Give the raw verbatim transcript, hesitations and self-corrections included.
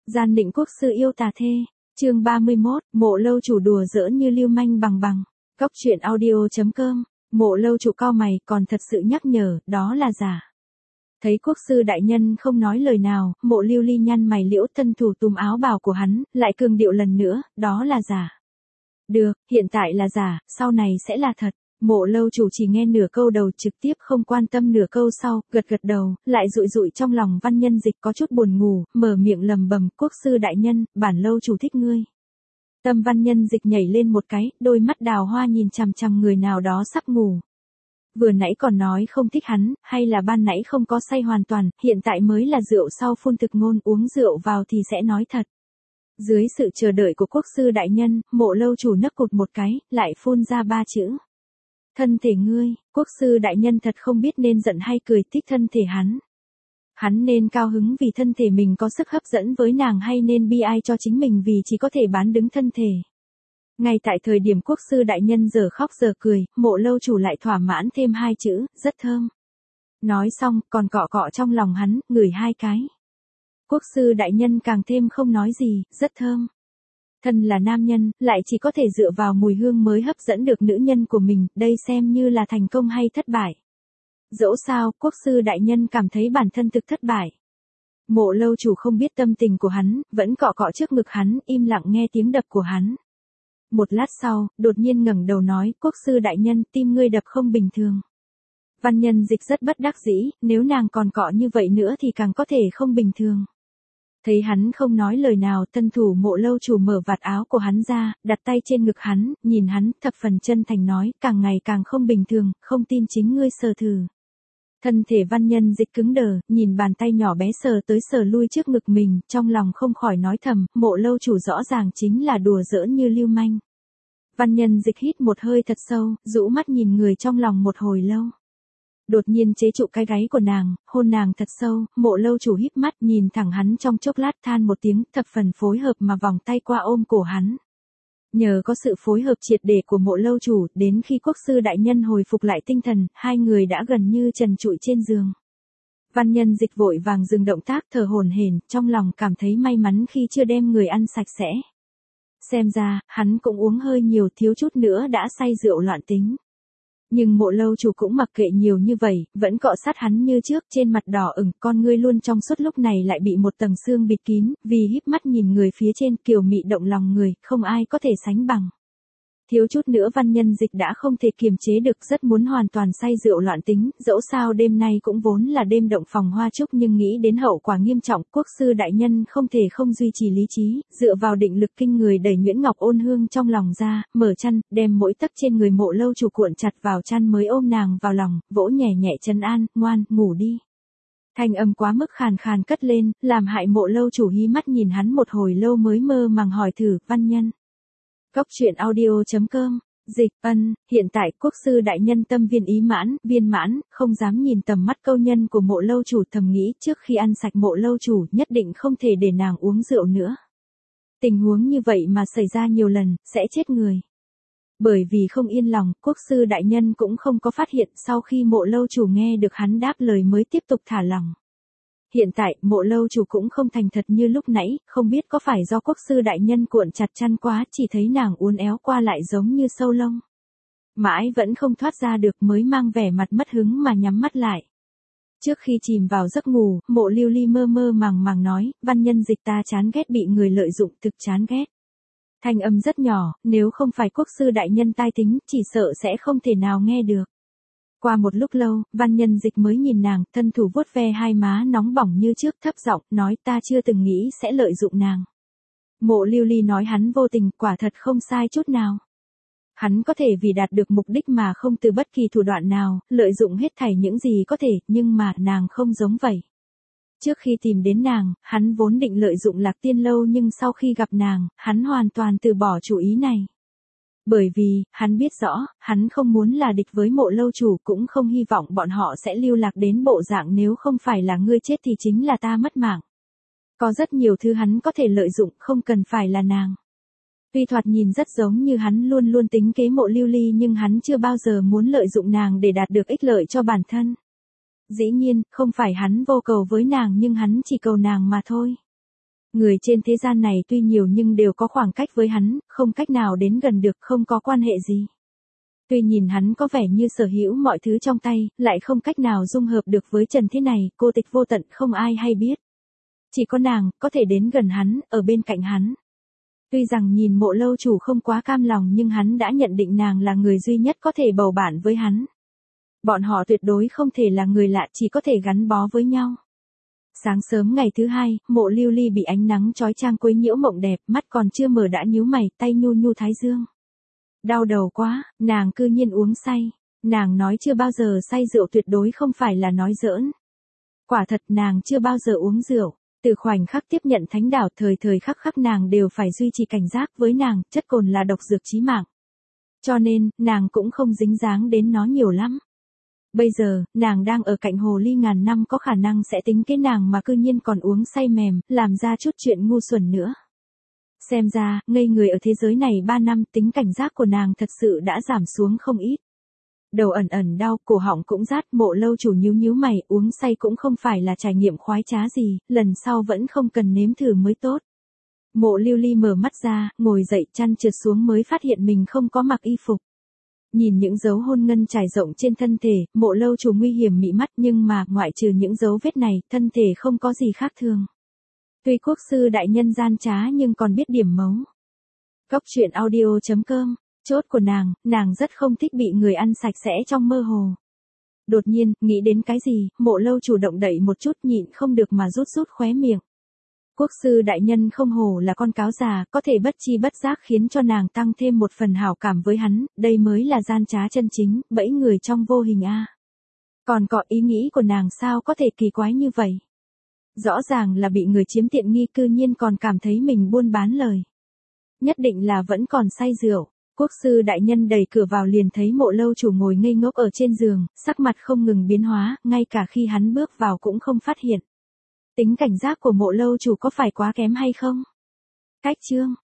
Gian định quốc sư yêu tà thê. Chương ba mươi mốt, Mộ Lâu chủ đùa giỡn như lưu manh bằng bằng. Cóc truyện audio chấm com. Mộ Lâu chủ cau mày, còn thật sự nhắc nhở, đó là giả. Thấy quốc sư đại nhân không nói lời nào, Mộ Lưu Ly nhăn mày liễu, thân thủ túm áo bào của hắn, lại cường điệu lần nữa, đó là giả. Được, hiện tại là giả, sau này sẽ là thật. Mộ Lâu chủ chỉ nghe nửa câu đầu, trực tiếp không quan tâm nửa câu sau, gật gật đầu, lại dụi dụi trong lòng Văn Nhân Dịch có chút buồn ngủ, mở miệng lầm bầm, quốc sư đại nhân, bản lâu chủ thích ngươi. Tâm Văn Nhân Dịch nhảy lên một cái, đôi mắt đào hoa nhìn chằm chằm người nào đó sắp ngủ. Vừa nãy còn nói không thích hắn, hay là ban nãy không có say hoàn toàn, hiện tại mới là rượu sau phun thực ngôn, uống rượu vào thì sẽ nói thật. Dưới sự chờ đợi của quốc sư đại nhân, Mộ Lâu chủ nấc cụt một cái, lại phun ra ba chữ. Thân thể ngươi, quốc sư đại nhân thật không biết nên giận hay cười, thích thân thể hắn. Hắn nên cao hứng vì thân thể mình có sức hấp dẫn với nàng, hay nên bi ai cho chính mình vì chỉ có thể bán đứng thân thể. Ngay tại thời điểm quốc sư đại nhân giờ khóc giờ cười, Mộ Lâu chủ lại thỏa mãn thêm hai chữ, rất thơm. Nói xong, còn cọ cọ trong lòng hắn, ngửi hai cái. Quốc sư đại nhân càng thêm không nói gì, rất thơm. Thân là nam nhân, lại chỉ có thể dựa vào mùi hương mới hấp dẫn được nữ nhân của mình, đây xem như là thành công hay thất bại. Dẫu sao, quốc sư đại nhân cảm thấy bản thân thực thất bại. Mộ Lâu chủ không biết tâm tình của hắn, vẫn cọ cọ trước ngực hắn, im lặng nghe tiếng đập của hắn. Một lát sau, đột nhiên ngẩng đầu nói, quốc sư đại nhân, tim ngươi đập không bình thường. Văn Nhân Dịch rất bất đắc dĩ, nếu nàng còn cọ như vậy nữa thì càng có thể không bình thường. Thấy hắn không nói lời nào, tân thủ Mộ Lâu chủ mở vạt áo của hắn ra, đặt tay trên ngực hắn, nhìn hắn, thập phần chân thành nói, càng ngày càng không bình thường, không tin chính ngươi sờ thử. Thân thể Văn Nhân Dịch cứng đờ, nhìn bàn tay nhỏ bé sờ tới sờ lui trước ngực mình, trong lòng không khỏi nói thầm, Mộ Lâu chủ rõ ràng chính là đùa giỡn như lưu manh. Văn Nhân Dịch hít một hơi thật sâu, rũ mắt nhìn người trong lòng một hồi lâu. Đột nhiên chế trụ cái gáy của nàng, hôn nàng thật sâu, Mộ Lâu chủ híp mắt nhìn thẳng hắn trong chốc lát, than một tiếng, thập phần phối hợp mà vòng tay qua ôm cổ hắn. Nhờ có sự phối hợp triệt để của Mộ Lâu chủ, đến khi quốc sư đại nhân hồi phục lại tinh thần, hai người đã gần như trần trụi trên giường. Văn Nhân Dịch vội vàng dừng động tác, thở hổn hển, trong lòng cảm thấy may mắn khi chưa đem người ăn sạch sẽ. Xem ra, hắn cũng uống hơi nhiều, thiếu chút nữa đã say rượu loạn tính. Nhưng Mộ Lâu chủ cũng mặc kệ nhiều như vậy, vẫn cọ sát hắn như trước, trên mặt đỏ ửng, con ngươi luôn trong suốt lúc này lại bị một tầng xương bịt kín, vì híp mắt nhìn người phía trên, kiều mị động lòng người, không ai có thể sánh bằng. Thiếu chút nữa Văn Nhân Dịch đã không thể kiềm chế được, rất muốn hoàn toàn say rượu loạn tính, dẫu sao đêm nay cũng vốn là đêm động phòng hoa trúc, nhưng nghĩ đến hậu quả nghiêm trọng, quốc sư đại nhân không thể không duy trì lý trí, dựa vào định lực kinh người đẩy Nguyễn Ngọc Ôn Hương trong lòng ra, mở chăn, đem mỗi tấc trên người Mộ Lâu chủ cuộn chặt vào chăn mới ôm nàng vào lòng, vỗ nhẹ nhẹ trấn an, ngoan, ngủ đi. Thanh âm quá mức khàn khàn cất lên, làm hại Mộ Lâu chủ hí mắt nhìn hắn một hồi lâu mới mơ màng hỏi thử, Văn Nhân. Cóc truyện audio chấm com. Dịch, ân, hiện tại quốc sư đại nhân tâm viên ý mãn, viên mãn, không dám nhìn tầm mắt câu nhân của Mộ Lâu chủ, thầm nghĩ trước khi ăn sạch Mộ Lâu chủ nhất định không thể để nàng uống rượu nữa. Tình huống như vậy mà xảy ra nhiều lần, sẽ chết người. Bởi vì không yên lòng, quốc sư đại nhân cũng không có phát hiện, sau khi Mộ Lâu chủ nghe được hắn đáp lời mới tiếp tục thả lòng. Hiện tại, Mộ Lâu chủ cũng không thành thật như lúc nãy, không biết có phải do quốc sư đại nhân cuộn chặt chăn quá, chỉ thấy nàng uốn éo qua lại giống như sâu lông. Mãi vẫn không thoát ra được mới mang vẻ mặt mất hứng mà nhắm mắt lại. Trước khi chìm vào giấc ngủ, Mộ Lưu Ly mơ mơ màng màng nói, Văn Nhân Dịch ta chán ghét bị người lợi dụng, thực chán ghét. Thanh âm rất nhỏ, nếu không phải quốc sư đại nhân tai tính, chỉ sợ sẽ không thể nào nghe được. Qua một lúc lâu, Văn Nhân Dịch mới nhìn nàng, thân thủ vuốt ve hai má nóng bỏng như trước, thấp giọng nói, ta chưa từng nghĩ sẽ lợi dụng nàng. Mộ Lưu Ly nói hắn vô tình, quả thật không sai chút nào. Hắn có thể vì đạt được mục đích mà không từ bất kỳ thủ đoạn nào, lợi dụng hết thảy những gì có thể, nhưng mà nàng không giống vậy. Trước khi tìm đến nàng, hắn vốn định lợi dụng Lạc Tiên Lâu, nhưng sau khi gặp nàng, hắn hoàn toàn từ bỏ chủ ý này. Bởi vì, hắn biết rõ, hắn không muốn là địch với Mộ Lâu chủ, cũng không hy vọng bọn họ sẽ lưu lạc đến bộ dạng nếu không phải là ngươi chết thì chính là ta mất mạng. Có rất nhiều thứ hắn có thể lợi dụng, không cần phải là nàng. Tuy thoạt nhìn rất giống như hắn luôn luôn tính kế Mộ Lưu Ly, nhưng hắn chưa bao giờ muốn lợi dụng nàng để đạt được ích lợi cho bản thân. Dĩ nhiên, không phải hắn vô cầu với nàng, nhưng hắn chỉ cầu nàng mà thôi. Người trên thế gian này tuy nhiều nhưng đều có khoảng cách với hắn, không cách nào đến gần được, không có quan hệ gì. Tuy nhìn hắn có vẻ như sở hữu mọi thứ trong tay, lại không cách nào dung hợp được với Trần thế này, cô tịch vô tận không ai hay biết. Chỉ có nàng, có thể đến gần hắn, ở bên cạnh hắn. Tuy rằng nhìn Mộ lâu chủ không quá cam lòng nhưng hắn đã nhận định nàng là người duy nhất có thể bầu bạn với hắn. Bọn họ tuyệt đối không thể là người lạ, chỉ có thể gắn bó với nhau. Sáng sớm ngày thứ hai, Mộ Lưu Ly bị ánh nắng chói chang quấy nhiễu mộng đẹp, mắt còn chưa mở đã nhíu mày, tay nhu nhu thái dương. Đau đầu quá, nàng cư nhiên uống say. Nàng nói chưa bao giờ say rượu tuyệt đối không phải là nói giỡn. Quả thật nàng chưa bao giờ uống rượu. Từ khoảnh khắc tiếp nhận thánh đảo thời thời khắc khắc nàng đều phải duy trì cảnh giác với nàng, chất cồn là độc dược chí mạng. Cho nên, nàng cũng không dính dáng đến nó nhiều lắm. Bây giờ, nàng đang ở cạnh hồ ly ngàn năm có khả năng sẽ tính cái nàng mà cư nhiên còn uống say mềm, làm ra chút chuyện ngu xuẩn nữa. Xem ra, ngây người ở thế giới này ba năm tính cảnh giác của nàng thật sự đã giảm xuống không ít. Đầu ẩn ẩn đau, cổ họng cũng rát, Mộ lâu chủ nhíu nhíu mày, uống say cũng không phải là trải nghiệm khoái trá gì, lần sau vẫn không cần nếm thử mới tốt. Mộ Lưu Ly mở mắt ra, ngồi dậy chăn trượt xuống mới phát hiện mình không có mặc y phục. Nhìn những dấu hôn ngân trải rộng trên thân thể, Mộ lâu chủ nguy hiểm mị mắt nhưng mà ngoại trừ những dấu vết này, thân thể không có gì khác thường. Tuy quốc sư đại nhân gian trá nhưng còn biết điểm mấu. Cốc truyện audio chấm com. Chốt của nàng, nàng rất không thích bị người ăn sạch sẽ trong mơ hồ. Đột nhiên, nghĩ đến cái gì, Mộ lâu chủ động đẩy một chút nhịn không được mà rút rút khóe miệng. Quốc sư đại nhân không hổ là con cáo già, có thể bất chi bất giác khiến cho nàng tăng thêm một phần hảo cảm với hắn, đây mới là gian trá chân chính, bẫy người trong vô hình a. Còn có ý nghĩ của nàng sao có thể kỳ quái như vậy? Rõ ràng là bị người chiếm tiện nghi cư nhiên còn cảm thấy mình buôn bán lời. Nhất định là vẫn còn say rượu. Quốc sư đại nhân đẩy cửa vào liền thấy Mộ lâu chủ ngồi ngây ngốc ở trên giường, sắc mặt không ngừng biến hóa, ngay cả khi hắn bước vào cũng không phát hiện. Tính cảnh giác của Mộ lâu chủ có phải quá kém hay không? Cách chương